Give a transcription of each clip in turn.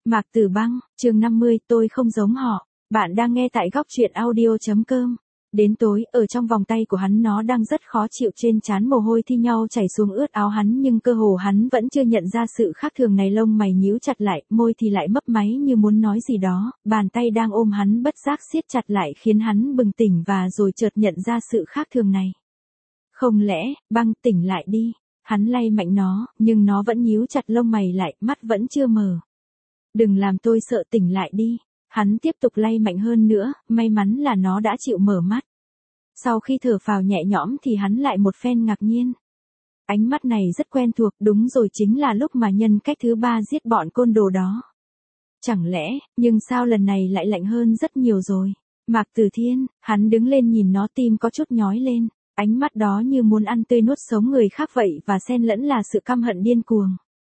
Mạc Tử Băng, chương 50, tôi không giống họ. Bạn đang nghe tại góc truyện audio.com. Đến tối, ở trong vòng tay của hắn nó đang rất khó chịu, trên trán mồ hôi thi nhau chảy xuống ướt áo hắn, nhưng cơ hồ hắn vẫn chưa nhận ra sự khác thường này. Lông mày nhíu chặt lại, môi thì lại mấp máy như muốn nói gì đó, bàn tay đang ôm hắn bất giác siết chặt lại khiến hắn bừng tỉnh và rồi chợt nhận ra sự khác thường này. Không lẽ, Băng tỉnh lại đi. Hắn lay mạnh nó, nhưng nó vẫn nhíu chặt lông mày lại, mắt vẫn chưa mở. Đừng làm tôi sợ, tỉnh lại đi. Hắn tiếp tục lay mạnh hơn nữa, may mắn là nó đã chịu mở mắt. Sau khi thở phào nhẹ nhõm thì hắn lại một phen ngạc nhiên. Ánh mắt này rất quen thuộc, đúng rồi, chính là lúc mà nhân cách thứ ba giết bọn côn đồ đó. Chẳng lẽ, nhưng sao lần này lại lạnh hơn rất nhiều rồi. Mạc Tử Thiên, hắn đứng lên nhìn nó, tim có chút nhói lên. Ánh mắt đó như muốn ăn tươi nuốt sống người khác vậy, và xen lẫn là sự căm hận điên cuồng.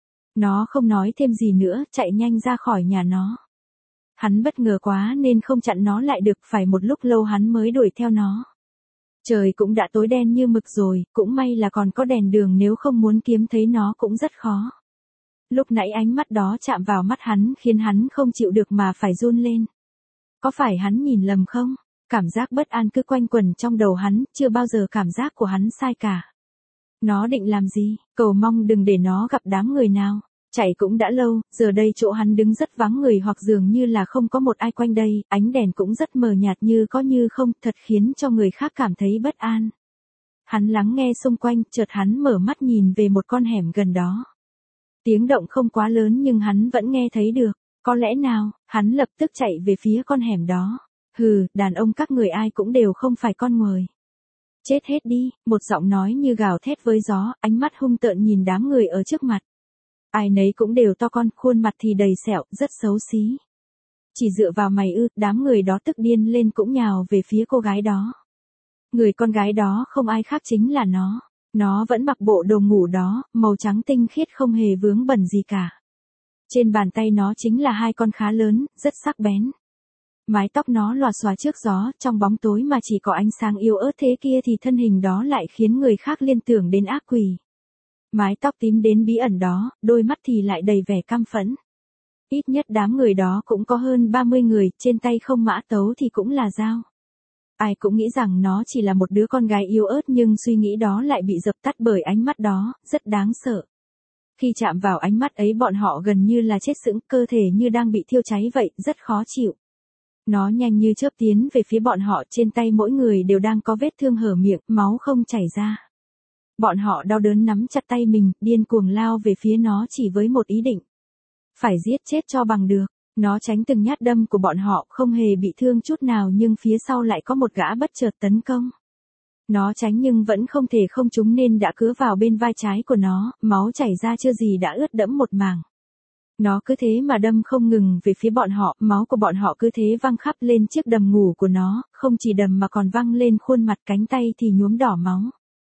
Nó không nói thêm gì nữa, chạy nhanh ra khỏi nhà nó. Hắn bất ngờ quá nên không chặn nó lại được, phải một lúc lâu hắn mới đuổi theo nó. Trời cũng đã tối đen như mực rồi, cũng may là còn có đèn đường, nếu không muốn kiếm thấy nó cũng rất khó. Lúc nãy ánh mắt đó chạm vào mắt hắn khiến hắn không chịu được mà phải run lên. Có phải hắn nhìn lầm không? Cảm giác bất an cứ quanh quẩn trong đầu hắn, chưa bao giờ cảm giác của hắn sai cả. Nó định làm gì? Cầu mong đừng để nó gặp đám người nào. Chạy cũng đã lâu, giờ đây chỗ hắn đứng rất vắng người, hoặc dường như là không có một ai quanh đây, ánh đèn cũng rất mờ nhạt như có như không, thật khiến cho người khác cảm thấy bất an. Hắn lắng nghe xung quanh, chợt hắn mở mắt nhìn về một con hẻm gần đó. Tiếng động không quá lớn nhưng hắn vẫn nghe thấy được. Có lẽ nào, hắn lập tức chạy về phía con hẻm đó. Hừ, đàn ông các người ai cũng đều không phải con nguồi. Chết hết đi, một giọng nói như gào thét với gió, ánh mắt hung tợn nhìn đám người ở trước mặt. Ai nấy cũng đều to con, khuôn mặt thì đầy sẹo, rất xấu xí. Chỉ dựa vào mày ư? Đám người đó tức điên lên cũng nhào về phía cô gái đó. Người con gái đó không ai khác chính là nó. Nó vẫn mặc bộ đồ ngủ đó, màu trắng tinh khiết không hề vướng bẩn gì cả. Trên bàn tay nó chính là hai con khá lớn, rất sắc bén. Mái tóc nó lòa xòa trước gió, trong bóng tối mà chỉ có ánh sáng yếu ớt thế kia thì thân hình đó lại khiến người khác liên tưởng đến ác quỷ. Mái tóc tím đến bí ẩn đó, đôi mắt thì lại đầy vẻ căm phẫn. Ít nhất đám người đó cũng có hơn 30 người, trên tay không mã tấu thì cũng là dao. Ai cũng nghĩ rằng nó chỉ là một đứa con gái yếu ớt, nhưng suy nghĩ đó lại bị dập tắt bởi ánh mắt đó, rất đáng sợ. Khi chạm vào ánh mắt ấy bọn họ gần như là chết sững, cơ thể như đang bị thiêu cháy vậy, rất khó chịu. Nó nhanh như chớp tiến về phía bọn họ, trên tay mỗi người đều đang có vết thương hở miệng, máu không chảy ra. Bọn họ đau đớn nắm chặt tay mình, điên cuồng lao về phía nó chỉ với một ý định. Phải giết chết cho bằng được. Nó tránh từng nhát đâm của bọn họ, không hề bị thương chút nào, nhưng phía sau lại có một gã bất chợt tấn công. Nó tránh nhưng vẫn không thể không trúng nên đã cứa vào bên vai trái của nó, máu chảy ra chưa gì đã ướt đẫm một mảng. Nó cứ thế mà đâm không ngừng về phía bọn họ, máu của bọn họ cứ thế văng khắp lên chiếc đầm ngủ của nó, không chỉ đầm mà còn văng lên khuôn mặt, cánh tay thì nhuốm đỏ máu.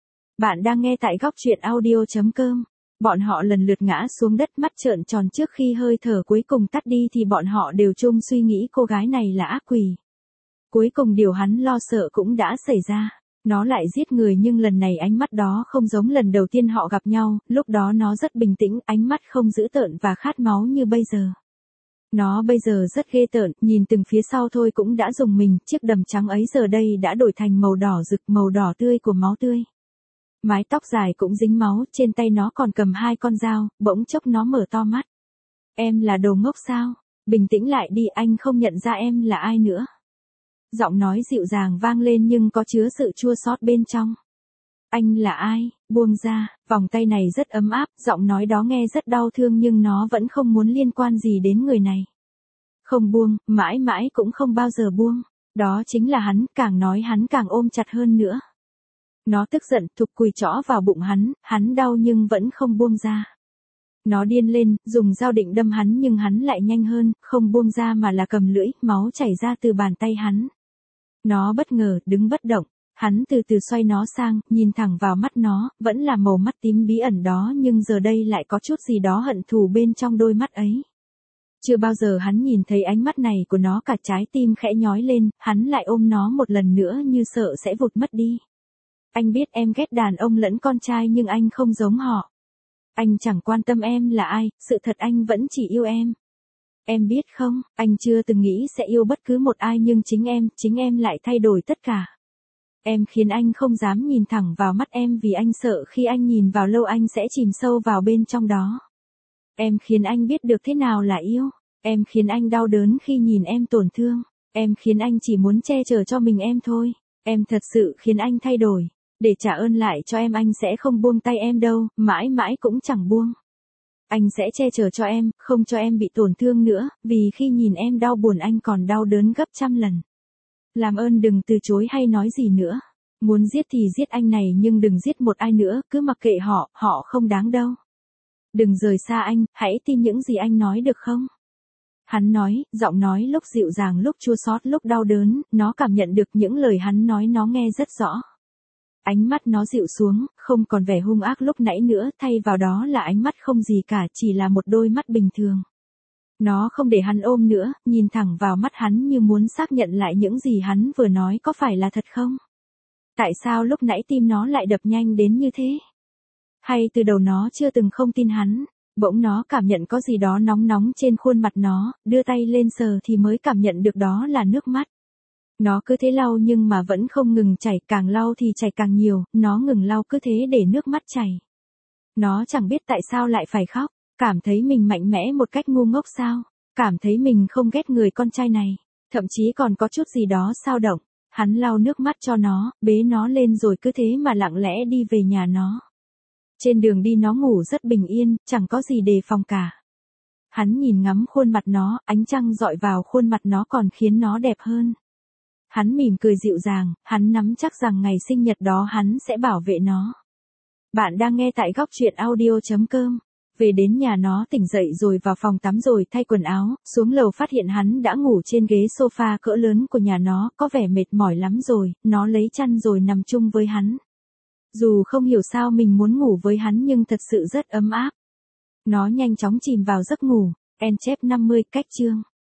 Bạn đang nghe tại góc truyện audio.com. Bọn họ lần lượt ngã xuống đất, mắt trợn tròn, trước khi hơi thở cuối cùng tắt đi thì bọn họ đều chung suy nghĩ cô gái này là ác quỷ. Cuối cùng điều hắn lo sợ cũng đã xảy ra. Nó lại giết người, nhưng lần này ánh mắt đó không giống lần đầu tiên họ gặp nhau, lúc đó nó rất bình tĩnh, ánh mắt không dữ tợn và khát máu như bây giờ. Nó bây giờ rất ghê tởn, nhìn từng phía sau thôi cũng đã rùng mình, chiếc đầm trắng ấy giờ đây đã đổi thành màu đỏ rực, màu đỏ tươi của máu tươi. Mái tóc dài cũng dính máu, trên tay nó còn cầm hai con dao, bỗng chốc nó mở to mắt. Em là đồ ngốc sao? Bình tĩnh lại đi, anh không nhận ra em là ai nữa. Giọng nói dịu dàng vang lên nhưng có chứa sự chua xót bên trong. Anh là ai? Buông ra, vòng tay này rất ấm áp, giọng nói đó nghe rất đau thương nhưng nó vẫn không muốn liên quan gì đến người này. Không buông, mãi mãi cũng không bao giờ buông. Đó chính là hắn, càng nói hắn càng ôm chặt hơn nữa. Nó tức giận, thụp cùi trõ vào bụng hắn đau nhưng vẫn không buông ra. Nó điên lên, dùng dao định đâm hắn nhưng hắn lại nhanh hơn, không buông ra mà là cầm lưỡi, máu chảy ra từ bàn tay hắn. Nó bất ngờ, đứng bất động, hắn từ từ xoay nó sang, nhìn thẳng vào mắt nó, vẫn là màu mắt tím bí ẩn đó nhưng giờ đây lại có chút gì đó hận thù bên trong đôi mắt ấy. Chưa bao giờ hắn nhìn thấy ánh mắt này của nó, cả trái tim khẽ nhói lên, hắn lại ôm nó một lần nữa như sợ sẽ vụt mất đi. Anh biết em ghét đàn ông lẫn con trai nhưng anh không giống họ. Anh chẳng quan tâm em là ai, sự thật anh vẫn chỉ yêu em. Em biết không, anh chưa từng nghĩ sẽ yêu bất cứ một ai nhưng chính em lại thay đổi tất cả. Em khiến anh không dám nhìn thẳng vào mắt em vì anh sợ khi anh nhìn vào lâu anh sẽ chìm sâu vào bên trong đó. Em khiến anh biết được thế nào là yêu. Em khiến anh đau đớn khi nhìn em tổn thương. Em khiến anh chỉ muốn che chở cho mình em thôi. Em thật sự khiến anh thay đổi. Để trả ơn lại cho em anh sẽ không buông tay em đâu, mãi mãi cũng chẳng buông. Anh sẽ che chở cho em, không cho em bị tổn thương nữa, vì khi nhìn em đau buồn anh còn đau đớn gấp trăm lần. Làm ơn đừng từ chối hay nói gì nữa. Muốn giết thì giết anh này nhưng đừng giết một ai nữa, cứ mặc kệ họ, họ không đáng đâu. Đừng rời xa anh, hãy tin những gì anh nói được không? Hắn nói, giọng nói lúc dịu dàng lúc chua xót lúc đau đớn, nó cảm nhận được những lời hắn nói nó nghe rất rõ. Ánh mắt nó dịu xuống, không còn vẻ hung ác lúc nãy nữa, thay vào đó là ánh mắt không gì cả, chỉ là một đôi mắt bình thường. Nó không để hắn ôm nữa, nhìn thẳng vào mắt hắn như muốn xác nhận lại những gì hắn vừa nói có phải là thật không? Tại sao lúc nãy tim nó lại đập nhanh đến như thế? Hay từ đầu nó chưa từng không tin hắn? Bỗng nó cảm nhận có gì đó nóng nóng trên khuôn mặt nó, đưa tay lên sờ thì mới cảm nhận được đó là nước mắt. Nó cứ thế lau nhưng mà vẫn không ngừng chảy, càng lau thì chảy càng nhiều, nó ngừng lau cứ thế để nước mắt chảy. Nó chẳng biết tại sao lại phải khóc, cảm thấy mình mạnh mẽ một cách ngu ngốc sao, cảm thấy mình không ghét người con trai này, thậm chí còn có chút gì đó xao động. Hắn lau nước mắt cho nó, bế nó lên rồi cứ thế mà lặng lẽ đi về nhà nó. Trên đường đi nó ngủ rất bình yên, chẳng có gì đề phòng cả. Hắn nhìn ngắm khuôn mặt nó, ánh trăng dọi vào khuôn mặt nó còn khiến nó đẹp hơn. Hắn mỉm cười dịu dàng, hắn nắm chắc rằng ngày sinh nhật đó hắn sẽ bảo vệ nó. Bạn đang nghe tại góc truyện audio.com. Về đến nhà nó tỉnh dậy rồi vào phòng tắm rồi thay quần áo, xuống lầu phát hiện hắn đã ngủ trên ghế sofa cỡ lớn của nhà nó, có vẻ mệt mỏi lắm rồi, nó lấy chăn rồi nằm chung với hắn. Dù không hiểu sao mình muốn ngủ với hắn nhưng thật sự rất ấm áp. Nó nhanh chóng chìm vào giấc ngủ. En chép 50 cách chương.